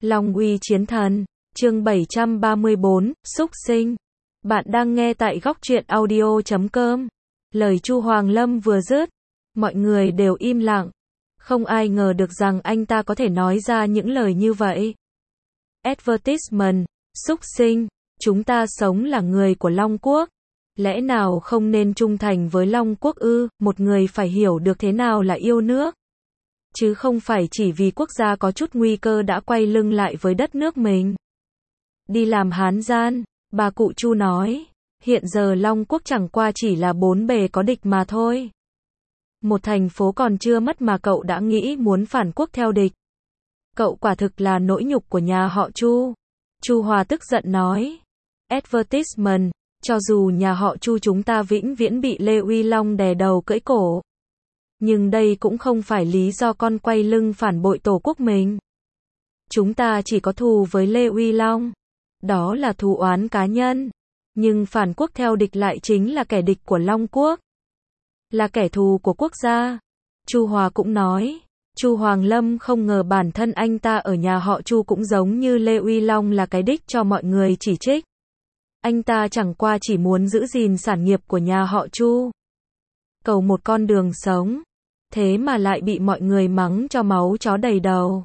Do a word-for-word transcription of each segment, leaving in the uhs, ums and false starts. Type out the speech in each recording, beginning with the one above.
Long uy chiến thần, chương bảy trăm ba mươi bốn, xúc sinh. Bạn đang nghe tại góc truyện audio chấm com. Lời Chu Hoàng Lâm vừa dứt, mọi người đều im lặng. Không ai ngờ được rằng anh ta có thể nói ra những lời như vậy. Advertisement, xúc sinh, chúng ta sống là người của Long Quốc. Lẽ nào không nên trung thành với Long Quốc ư? Một người phải hiểu được thế nào là yêu nước. Chứ không phải chỉ vì quốc gia có chút nguy cơ đã quay lưng lại với đất nước mình. Đi làm hán gian, bà cụ Chu nói, hiện giờ Long Quốc chẳng qua chỉ là bốn bề có địch mà thôi. Một thành phố còn chưa mất mà cậu đã nghĩ muốn phản quốc theo địch. Cậu quả thực là nỗi nhục của nhà họ Chu. Chu Hòa tức giận nói, advertisement, cho dù nhà họ Chu chúng ta vĩnh viễn bị Lê Uy Long đè đầu cưỡi cổ. Nhưng đây cũng không phải lý do con quay lưng phản bội tổ quốc mình. Chúng ta chỉ có thù với Lê Uy Long. Đó là thù oán cá nhân. Nhưng phản quốc theo địch lại chính là kẻ địch của Long Quốc. Là kẻ thù của quốc gia. Chu Hòa cũng nói. Chu Hoàng Lâm không ngờ bản thân anh ta ở nhà họ Chu cũng giống như Lê Uy Long là cái đích cho mọi người chỉ trích. Anh ta chẳng qua chỉ muốn giữ gìn sản nghiệp của nhà họ Chu. Cầu một con đường sống. Thế mà lại bị mọi người mắng cho máu chó đầy đầu.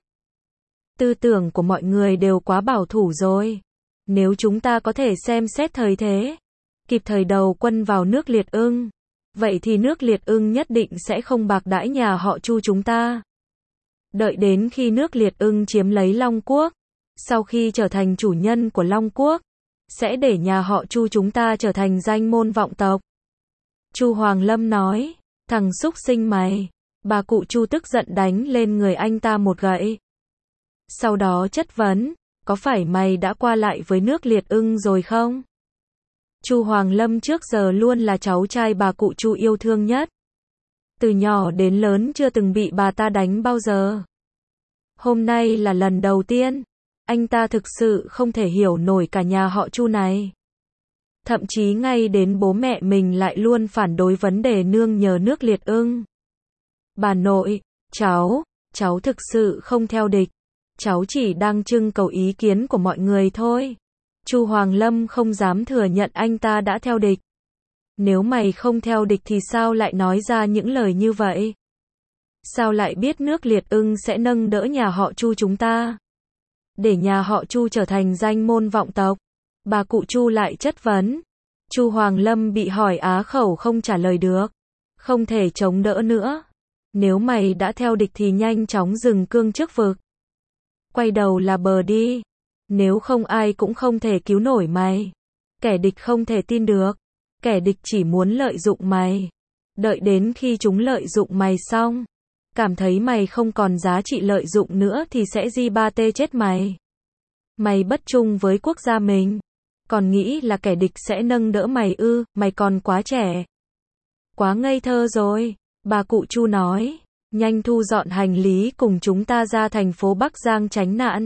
Tư tưởng của mọi người đều quá bảo thủ rồi. Nếu chúng ta có thể xem xét thời thế, kịp thời đầu quân vào nước Liệt Ưng, vậy thì nước Liệt Ưng nhất định sẽ không bạc đãi nhà họ Chu chúng ta. Đợi đến khi nước Liệt Ưng chiếm lấy Long Quốc, sau khi trở thành chủ nhân của Long Quốc, sẽ để nhà họ Chu chúng ta trở thành danh môn vọng tộc. Chu Hoàng Lâm nói, thằng xúc sinh mày. Bà cụ Chu tức giận đánh lên người anh ta một gậy. Sau đó chất vấn, có phải mày đã qua lại với nước Liệt Ưng rồi không? Chu Hoàng Lâm trước giờ luôn là cháu trai bà cụ Chu yêu thương nhất. Từ nhỏ đến lớn chưa từng bị bà ta đánh bao giờ. Hôm nay là lần đầu tiên. Anh ta thực sự không thể hiểu nổi cả nhà họ Chu này. Thậm chí ngay đến bố mẹ mình lại luôn phản đối vấn đề nương nhờ nước Liệt Ưng. Bà nội, cháu, cháu thực sự không theo địch. Cháu chỉ đang trưng cầu ý kiến của mọi người thôi. Chu Hoàng Lâm không dám thừa nhận anh ta đã theo địch. Nếu mày không theo địch thì sao lại nói ra những lời như vậy? Sao lại biết nước Liệt Ưng sẽ nâng đỡ nhà họ Chu chúng ta? Để nhà họ Chu trở thành danh môn vọng tộc. Bà cụ Chu lại chất vấn. Chu Hoàng Lâm bị hỏi á khẩu không trả lời được. Không thể chống đỡ nữa. Nếu mày đã theo địch thì nhanh chóng dừng cương trước vực. Quay đầu là bờ đi. Nếu không ai cũng không thể cứu nổi mày. Kẻ địch không thể tin được. Kẻ địch chỉ muốn lợi dụng mày. Đợi đến khi chúng lợi dụng mày xong, cảm thấy mày không còn giá trị lợi dụng nữa thì sẽ di ba tê chết mày. Mày bất trung với quốc gia mình. Còn nghĩ là kẻ địch sẽ nâng đỡ mày ư? Mày còn quá trẻ. Quá ngây thơ rồi. Bà cụ Chu nói, nhanh thu dọn hành lý cùng chúng ta ra thành phố Bắc Giang tránh nạn.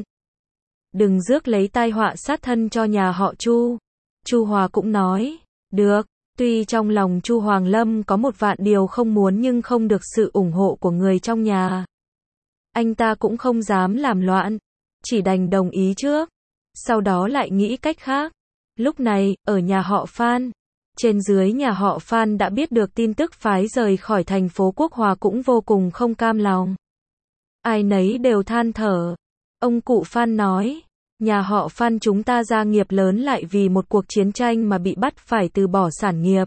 Đừng rước lấy tai họa sát thân cho nhà họ Chu. Chu Hòa cũng nói, được, tuy trong lòng Chu Hoàng Lâm có một vạn điều không muốn nhưng không được sự ủng hộ của người trong nhà. Anh ta cũng không dám làm loạn, chỉ đành đồng ý trước, sau đó lại nghĩ cách khác. Lúc này, ở nhà họ Phan, trên dưới nhà họ Phan đã biết được tin tức phái rời khỏi thành phố Quốc Hòa cũng vô cùng không cam lòng. Ai nấy đều than thở. Ông cụ Phan nói, nhà họ Phan chúng ta gia nghiệp lớn lại vì một cuộc chiến tranh mà bị bắt phải từ bỏ sản nghiệp.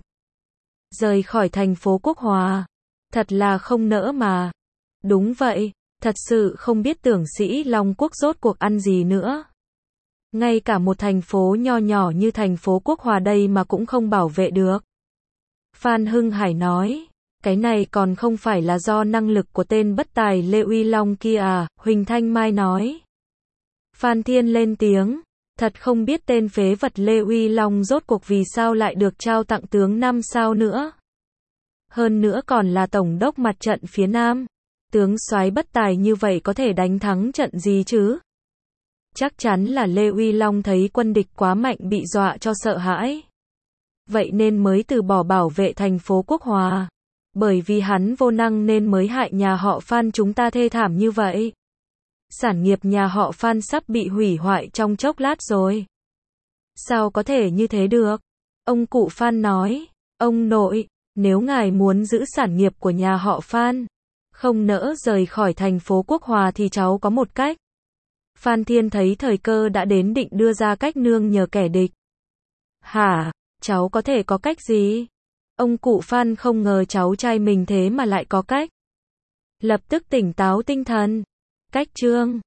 Rời khỏi thành phố Quốc Hòa. Thật là không nỡ mà. Đúng vậy, thật sự không biết tưởng sĩ Long Quốc rốt cuộc ăn gì nữa. Ngay cả một thành phố nho nhỏ như thành phố Quốc Hòa đây mà cũng không bảo vệ được. Phan Hưng Hải nói, cái này còn không phải là do năng lực của tên bất tài Lê Uy Long kia à, Huỳnh Thanh Mai nói. Phan Thiên lên tiếng, thật không biết tên phế vật Lê Uy Long rốt cuộc vì sao lại được trao tặng tướng năm sao nữa. Hơn nữa còn là tổng đốc mặt trận phía Nam. Tướng soái bất tài như vậy có thể đánh thắng trận gì chứ? Chắc chắn là Lê Uy Long thấy quân địch quá mạnh bị dọa cho sợ hãi. Vậy nên mới từ bỏ bảo vệ thành phố Quốc Hòa. Bởi vì hắn vô năng nên mới hại nhà họ Phan chúng ta thê thảm như vậy. Sản nghiệp nhà họ Phan sắp bị hủy hoại trong chốc lát rồi. Sao có thể như thế được? Ông cụ Phan nói, ông nội, nếu ngài muốn giữ sản nghiệp của nhà họ Phan, không nỡ rời khỏi thành phố Quốc Hòa thì cháu có một cách. Phan Thiên thấy thời cơ đã đến định đưa ra cách nương nhờ kẻ địch. Hả, cháu có thể có cách gì? Ông cụ Phan không ngờ cháu trai mình thế mà lại có cách. Lập tức tỉnh táo tinh thần. Cách Trương